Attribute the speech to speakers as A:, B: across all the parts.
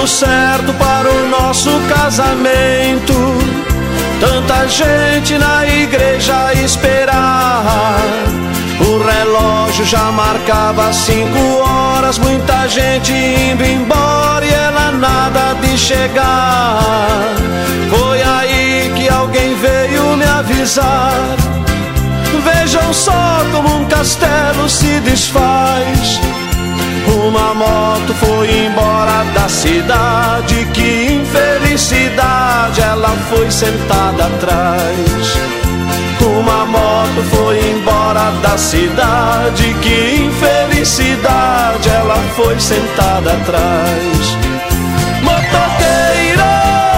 A: certo para o nosso casamento. Tanta gente na igreja a esperar. O relógio já marcava 5 horas, muita gente indo embora e ela nada de chegar. Foi aí que alguém veio me avisar. Vejam só como um castelo se desfaz. Uma moto foi embora da cidade, que infelicidade, ela foi sentada atrás. Uma moto foi embora da cidade, que infelicidade, ela foi sentada atrás. Motoqueiro,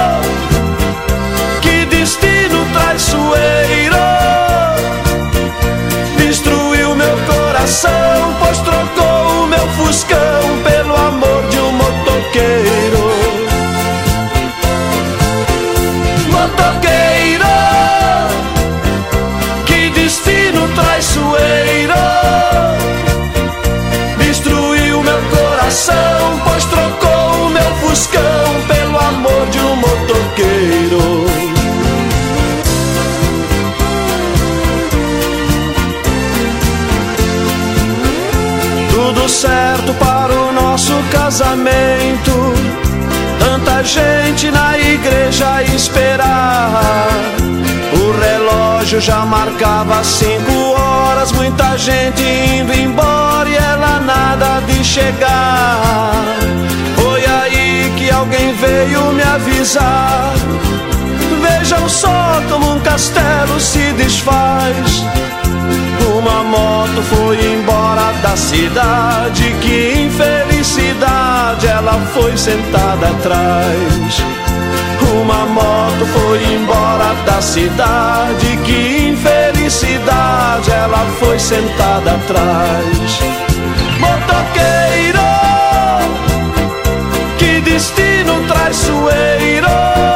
A: que destino traiçoeiro, destruiu meu coração, pois trocou o meu fuscão pelo amor de um motoqueiro. Motoqueiro, que destino traiçoeiro, destruiu meu coração, pois trocou o meu fuscão pelo amor de um motoqueiro. Tudo certo para o nosso casamento. Tanta gente na igreja a esperar. O relógio já marcava 5 horas, muita gente indo embora e ela nada de chegar. Foi aí que alguém veio me avisar. Vejam só como um castelo se desfaz. Uma moto foi embora da cidade, que infelicidade, ela foi sentada atrás. Uma moto foi embora da cidade, que infelicidade, ela foi sentada atrás. Motoqueiro, que destino traiçoeiro,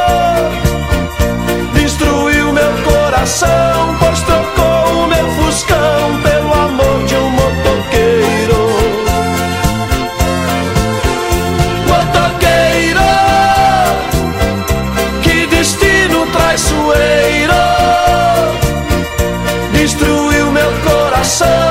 A: destruiu meu coração, pois trocou o meu fuscão pelo amor de um motoqueiro. Motoqueiro, que destino traiçoeiro, destruiu meu coração,